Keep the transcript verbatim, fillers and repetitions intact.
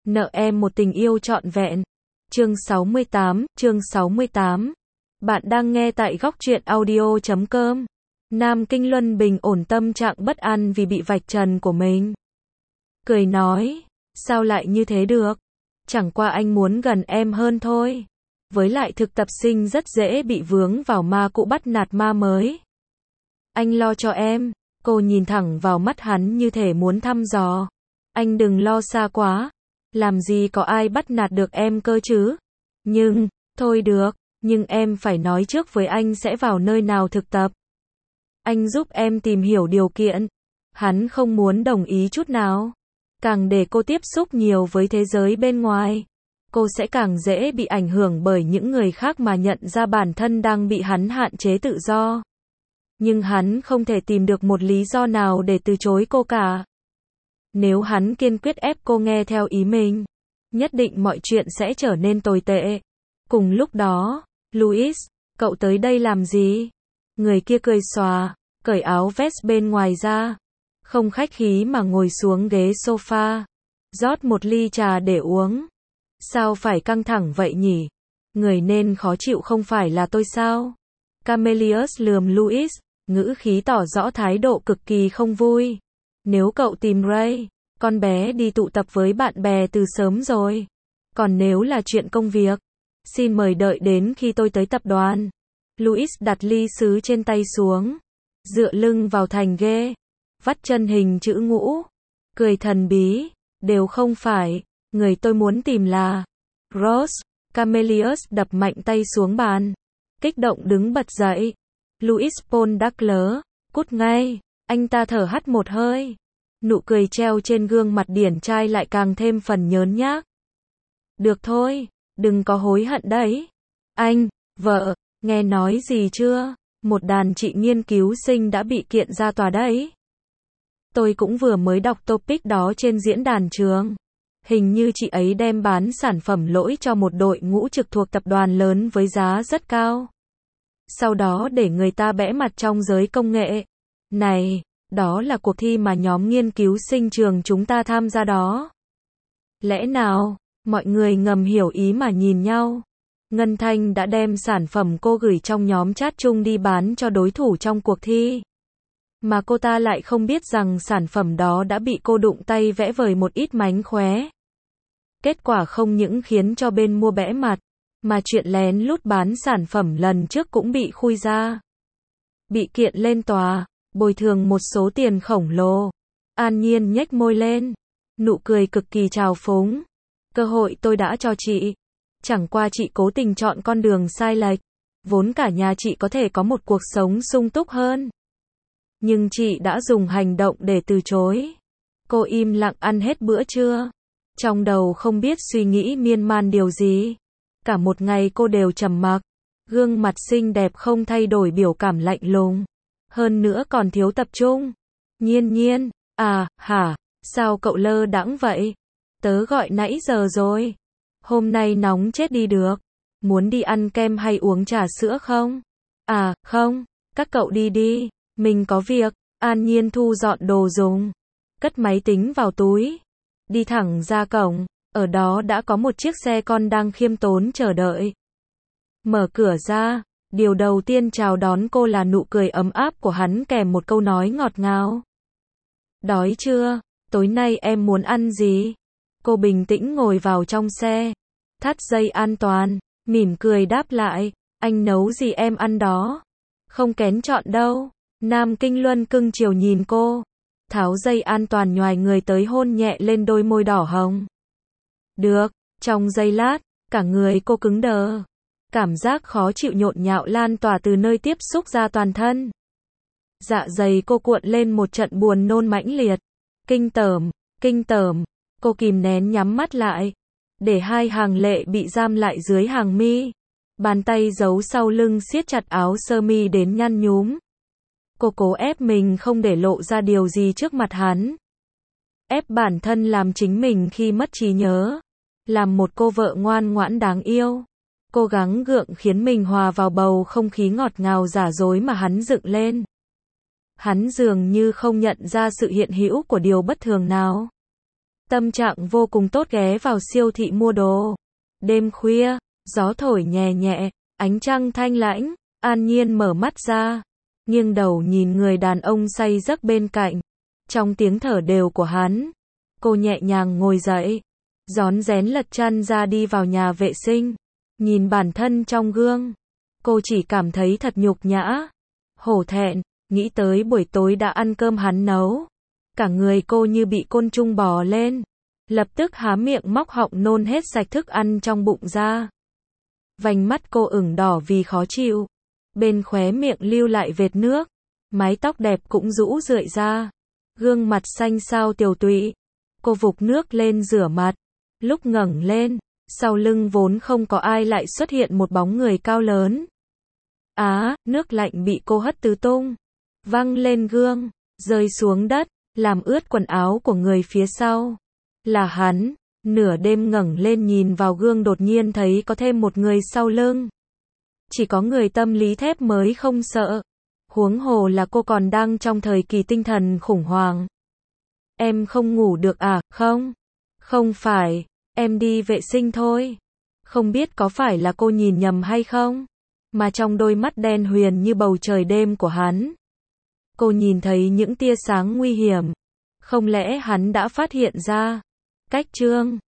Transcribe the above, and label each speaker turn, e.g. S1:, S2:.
S1: Nợ em một tình yêu trọn vẹn. Chương sáu mươi tám, chương sáu mươi tám. Bạn đang nghe tại góc truyện audio chấm com. Nam Kinh Luân bình ổn tâm trạng bất an vì bị vạch trần của mình. Cười nói, sao lại như thế được? Chẳng qua anh muốn gần em hơn thôi. Với lại thực tập sinh rất dễ bị vướng vào ma cũ bắt nạt ma mới. Anh lo cho em. Cô nhìn thẳng vào mắt hắn như thể muốn thăm dò. Anh đừng lo xa quá. Làm gì có ai bắt nạt được em cơ chứ? Nhưng, thôi được, nhưng em phải nói trước với anh sẽ vào nơi nào thực tập. Anh giúp em tìm hiểu điều kiện. Hắn không muốn đồng ý chút nào. Càng để cô tiếp xúc nhiều với thế giới bên ngoài, cô sẽ càng dễ bị ảnh hưởng bởi những người khác mà nhận ra bản thân đang bị hắn hạn chế tự do. Nhưng hắn không thể tìm được một lý do nào để từ chối cô cả. Nếu hắn kiên quyết ép cô nghe theo ý mình, nhất định mọi chuyện sẽ trở nên tồi tệ. Cùng lúc đó, Louis, cậu tới đây làm gì? Người kia cười xòa, cởi áo vest bên ngoài ra, không khách khí mà ngồi xuống ghế sofa, rót một ly trà để uống. Sao phải căng thẳng vậy nhỉ? Người nên khó chịu không phải là tôi sao? Camellius lườm Louis, ngữ khí tỏ rõ thái độ cực kỳ không vui. Nếu cậu tìm Ray, con bé đi tụ tập với bạn bè từ sớm rồi. Còn nếu là chuyện công việc, xin mời đợi đến khi tôi tới tập đoàn. Louis đặt ly sứ trên tay xuống, dựa lưng vào thành ghế, vắt chân hình chữ ngũ, cười thần bí, đều không phải, người tôi muốn tìm là Rose. Camellius đập mạnh tay xuống bàn, kích động đứng bật dậy. Louis Paul Douglas, cút ngay. Anh ta thở hắt một hơi. Nụ cười treo trên gương mặt điển trai lại càng thêm phần nhớn nhác. Được thôi, đừng có hối hận đấy. Anh, vợ, nghe nói gì chưa? Một đàn chị nghiên cứu sinh đã bị kiện ra tòa đấy. Tôi cũng vừa mới đọc topic đó trên diễn đàn trường. Hình như chị ấy đem bán sản phẩm lỗi cho một đội ngũ trực thuộc tập đoàn lớn với giá rất cao. Sau đó để người ta bẽ mặt trong giới công nghệ. Này, đó là cuộc thi mà nhóm nghiên cứu sinh trường chúng ta tham gia đó. Lẽ nào, mọi người ngầm hiểu ý mà nhìn nhau. Ngân Thanh đã đem sản phẩm cô gửi trong nhóm chat chung đi bán cho đối thủ trong cuộc thi. Mà cô ta lại không biết rằng sản phẩm đó đã bị cô đụng tay vẽ vời một ít mánh khóe. Kết quả không những khiến cho bên mua bẽ mặt, mà chuyện lén lút bán sản phẩm lần trước cũng bị khui ra. Bị kiện lên tòa, bồi thường một số tiền khổng lồ. An Nhiên nhếch môi lên, nụ cười cực kỳ trào phúng. Cơ hội tôi đã cho chị. Chẳng qua chị cố tình chọn con đường sai lệch. Vốn cả nhà chị có thể có một cuộc sống sung túc hơn. Nhưng chị đã dùng hành động để từ chối. Cô im lặng ăn hết bữa trưa. Trong đầu không biết suy nghĩ miên man điều gì. Cả một ngày cô đều trầm mặc. Gương mặt xinh đẹp không thay đổi biểu cảm lạnh lùng. Hơn nữa còn thiếu tập trung. Nhiên Nhiên, à, hả, sao cậu lơ đãng vậy? Tớ gọi nãy giờ rồi. Hôm nay nóng chết đi được. Muốn đi ăn kem hay uống trà sữa không? À, không, các cậu đi đi, mình có việc. An Nhiên thu dọn đồ dùng, cất máy tính vào túi, đi thẳng ra cổng. Ở đó đã có một chiếc xe con đang khiêm tốn chờ đợi. Mở cửa ra, điều đầu tiên chào đón cô là nụ cười ấm áp của hắn kèm một câu nói ngọt ngào. Đói chưa? Tối nay em muốn ăn gì? Cô bình tĩnh ngồi vào trong xe, thắt dây an toàn, mỉm cười đáp lại, anh nấu gì em ăn đó. Không kén chọn đâu. Nam Kinh Luân cưng chiều nhìn cô, tháo dây an toàn nhoài người tới hôn nhẹ lên đôi môi đỏ hồng. Được. Trong giây lát, cả người cô cứng đờ. Cảm giác khó chịu nhộn nhạo lan tỏa từ nơi tiếp xúc ra toàn thân. Dạ dày cô cuộn lên một trận buồn nôn mãnh liệt. Kinh tởm, kinh tởm. Cô kìm nén nhắm mắt lại, để hai hàng lệ bị giam lại dưới hàng mi. Bàn tay giấu sau lưng siết chặt áo sơ mi đến nhăn nhúm. Cô cố ép mình không để lộ ra điều gì trước mặt hắn. Ép bản thân làm chính mình khi mất trí nhớ. Làm một cô vợ ngoan ngoãn đáng yêu. Cố gắng gượng khiến mình hòa vào bầu không khí ngọt ngào giả dối mà hắn dựng lên. Hắn dường như không nhận ra sự hiện hữu của điều bất thường nào. Tâm trạng vô cùng tốt ghé vào siêu thị mua đồ. Đêm khuya, gió thổi nhẹ nhẹ, ánh trăng thanh lãnh, An Nhiên mở mắt ra, nghiêng đầu nhìn người đàn ông say giấc bên cạnh. Trong tiếng thở đều của hắn, cô nhẹ nhàng ngồi dậy, rón rén lật chăn ra đi vào nhà vệ sinh. Nhìn bản thân trong gương, cô chỉ cảm thấy thật nhục nhã, hổ thẹn, nghĩ tới buổi tối đã ăn cơm hắn nấu. Cả người cô như bị côn trùng bò lên, lập tức há miệng móc họng nôn hết sạch thức ăn trong bụng ra. Vành mắt cô ửng đỏ vì khó chịu, bên khóe miệng lưu lại vệt nước, mái tóc đẹp cũng rũ rượi ra, gương mặt xanh xao tiều tụy. Cô vục nước lên rửa mặt, lúc ngẩng lên, sau lưng vốn không có ai lại xuất hiện một bóng người cao lớn. Á, nước lạnh bị cô hất tứ tung, văng lên gương, rơi xuống đất, làm ướt quần áo của người phía sau. Là hắn. Nửa đêm ngẩng lên nhìn vào gương đột nhiên thấy có thêm một người sau lưng. Chỉ có người tâm lý thép mới không sợ. Huống hồ là cô còn đang trong thời kỳ tinh thần khủng hoảng. Em không ngủ được à? Không. Không phải, em đi vệ sinh thôi. Không biết có phải là cô nhìn nhầm hay không? Mà trong đôi mắt đen huyền như bầu trời đêm của hắn, cô nhìn thấy những tia sáng nguy hiểm. Không lẽ hắn đã phát hiện ra? Cách chương